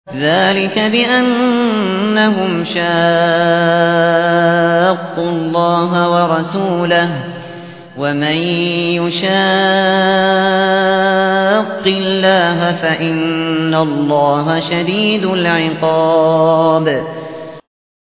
ذلك بأنهم شاقوا الله ورسوله ومن يشاق الله فإن الله شديد العقاب